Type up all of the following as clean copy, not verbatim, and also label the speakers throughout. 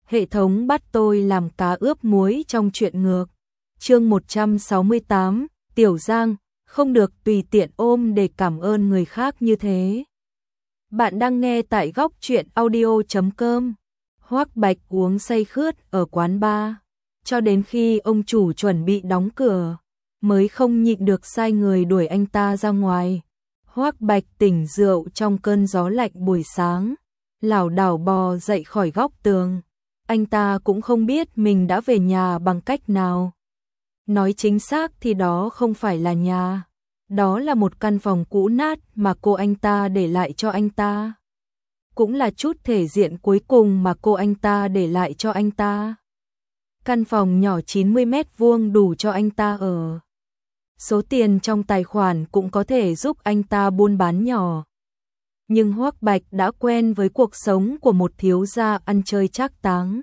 Speaker 1: hệ thống bắt tôi làm cá ướp muối trong truyện ngược. Chương 168, Tiểu Giang, không được tùy tiện ôm để cảm ơn người khác như thế. Bạn đang nghe tại góc truyện audio.com. Hoắc Bạch uống say khướt ở quán bar, cho đến khi ông chủ chuẩn bị đóng cửa, mới không nhịn được sai người đuổi anh ta ra ngoài. Hoắc Bạch tỉnh rượu trong cơn gió lạnh buổi sáng, lảo đảo bò dậy khỏi góc tường. Anh ta cũng không biết mình đã về nhà bằng cách nào. Nói chính xác thì đó không phải là nhà, đó là một căn phòng cũ nát mà cô anh ta để lại cho anh ta. Cũng là chút thể diện cuối cùng mà cô anh ta để lại cho anh ta. Căn phòng nhỏ 90 mét vuông đủ cho anh ta ở. Số tiền trong tài khoản cũng có thể giúp anh ta buôn bán nhỏ. Nhưng Hoắc Bạch đã quen với cuộc sống của một thiếu gia ăn chơi trác táng.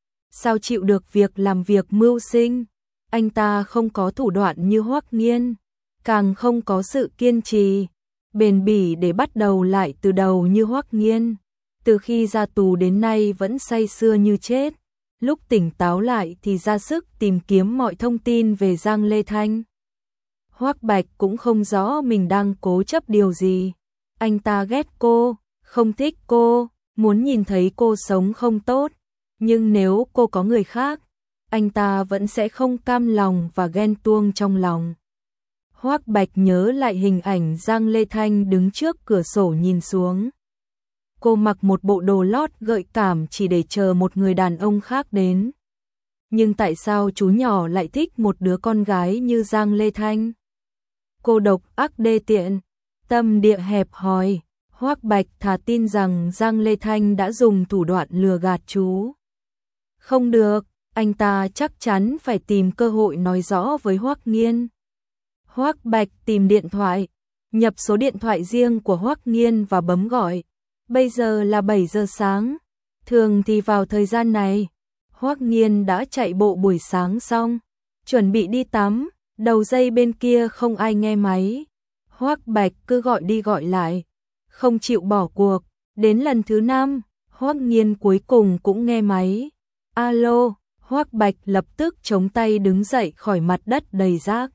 Speaker 1: Sao chịu được việc làm việc mưu sinh? Anh ta không có thủ đoạn như Hoắc Nghiên, càng không có sự kiên trì, bền bỉ để bắt đầu lại từ đầu như Hoắc Nghiên. Từ khi ra tù đến nay vẫn say sưa như chết, lúc tỉnh táo lại thì ra sức tìm kiếm mọi thông tin về Giang Lê Thanh. Hoắc Bạch cũng không rõ mình đang cố chấp điều gì. Anh ta ghét cô, không thích cô, muốn nhìn thấy cô sống không tốt. Nhưng nếu cô có người khác, anh ta vẫn sẽ không cam lòng và ghen tuông trong lòng. Hoắc Bạch nhớ lại hình ảnh Giang Lê Thanh đứng trước cửa sổ nhìn xuống. Cô mặc một bộ đồ lót gợi cảm chỉ để chờ một người đàn ông khác đến. Nhưng tại sao chú nhỏ lại thích một đứa con gái như Giang Lê Thanh? Cô độc ác đê tiện, tâm địa hẹp hòi. Hoắc Bạch thà tin rằng Giang Lê Thanh đã dùng thủ đoạn lừa gạt chú. Không được, anh ta chắc chắn phải tìm cơ hội nói rõ với Hoắc Nghiên. Hoắc Bạch tìm điện thoại, nhập số điện thoại riêng của Hoắc Nghiên và bấm gọi. Bây giờ là 7 giờ sáng, thường thì vào thời gian này, Hoắc Nghiên đã chạy bộ buổi sáng xong, chuẩn bị đi tắm, đầu dây bên kia không ai nghe máy. Hoắc Bạch cứ gọi đi gọi lại, không chịu bỏ cuộc, đến lần thứ 5, Hoắc Nghiên cuối cùng cũng nghe máy. Alo, Hoắc Bạch lập tức chống tay đứng dậy khỏi mặt đất đầy rác.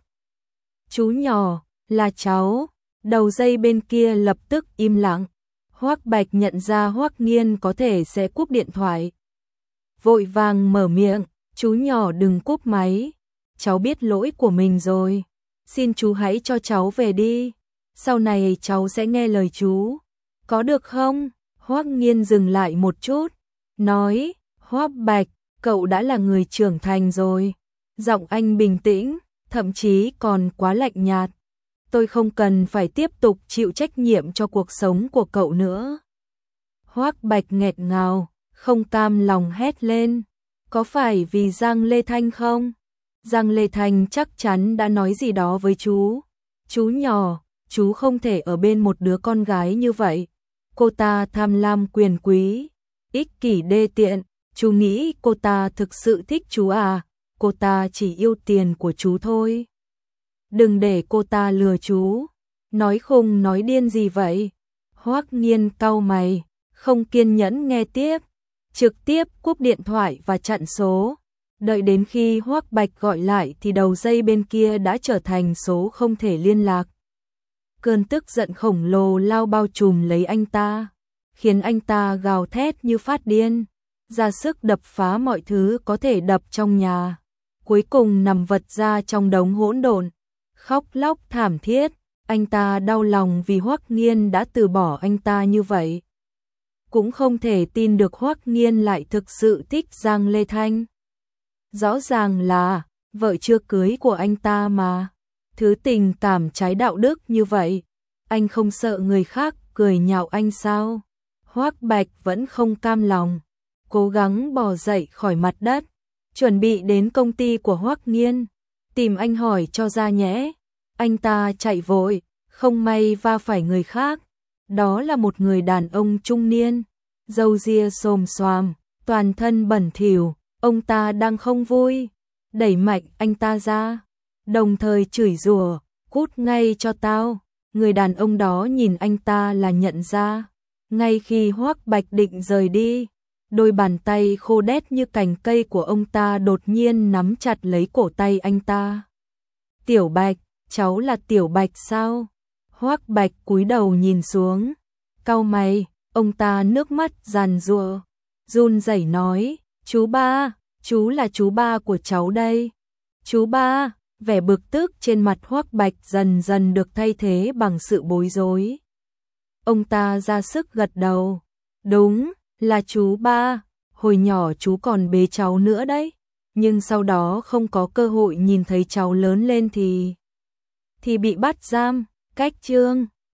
Speaker 1: Chú nhỏ, là cháu. Đầu dây bên kia lập tức im lặng. Hoắc Bạch nhận ra Hoắc Nghiên có thể sẽ cúp điện thoại. Vội vàng mở miệng, chú nhỏ đừng cúp máy. Cháu biết lỗi của mình rồi. Xin chú hãy cho cháu về đi. Sau này cháu sẽ nghe lời chú. Có được không? Hoắc Nghiên dừng lại một chút, nói, Hoắc Bạch, cậu đã là người trưởng thành rồi. Giọng anh bình tĩnh, thậm chí còn quá lạnh nhạt. Tôi không cần phải tiếp tục chịu trách nhiệm cho cuộc sống của cậu nữa. Hoắc Bạch nghẹt ngào, không cam lòng hét lên. Có phải vì Giang Lê Thanh không? Giang Lê Thanh chắc chắn đã nói gì đó với chú. Chú nhỏ, chú không thể ở bên một đứa con gái như vậy. Cô ta tham lam quyền quý, ích kỷ đê tiện. Chú nghĩ cô ta thực sự thích chú à? Cô ta chỉ yêu tiền của chú thôi. Đừng để cô ta lừa chú. Nói khùng nói điên gì vậy? Hoắc Nghiên cau mày, không kiên nhẫn nghe tiếp, trực tiếp cúp điện thoại và chặn số. Đợi đến khi Hoắc Bạch gọi lại thì đầu dây bên kia đã trở thành số không thể liên lạc. Cơn tức giận khổng lồ lao bao trùm lấy anh ta, khiến anh ta gào thét như phát điên, ra sức đập phá mọi thứ có thể đập trong nhà. Cuối cùng nằm vật ra trong đống hỗn độn, khóc lóc thảm thiết. Anh ta đau lòng vì Hoắc Nghiên đã từ bỏ anh ta như vậy. Cũng không thể tin được Hoắc Nghiên lại thực sự thích Giang Lê Thanh. Rõ ràng là vợ chưa cưới của anh ta mà. Thứ tình cảm trái đạo đức như vậy, anh không sợ người khác cười nhạo anh sao? Hoắc Bạch vẫn không cam lòng, cố gắng bò dậy khỏi mặt đất, chuẩn bị đến công ty của Hoắc Nghiên, tìm anh hỏi cho ra nhẽ. Anh ta chạy vội, không may va phải người khác. Đó là một người đàn ông trung niên, râu ria xồm xoàm, toàn thân bẩn thỉu. Ông ta đang không vui, đẩy mạnh anh ta ra, đồng thời chửi rủa, cút ngay cho tao. Người đàn ông đó nhìn anh ta là nhận ra. Ngay khi Hoắc Bạch định rời đi, Đôi bàn tay khô đét như cành cây của ông ta đột nhiên nắm chặt lấy cổ tay anh ta. Tiểu Bạch, cháu là Tiểu Bạch sao? Hoắc Bạch cúi đầu nhìn xuống, cau mày, ông ta nước mắt giàn giụa, run rẩy nói, chú ba, chú là chú ba của cháu đây. Chú ba, vẻ bực tức trên mặt Hoắc Bạch dần dần được thay thế bằng sự bối rối. Ông ta ra sức gật đầu, đúng, là chú ba, hồi nhỏ chú còn bế cháu nữa đấy, nhưng sau đó không có cơ hội nhìn thấy cháu lớn lên thì bị bắt giam, cách chương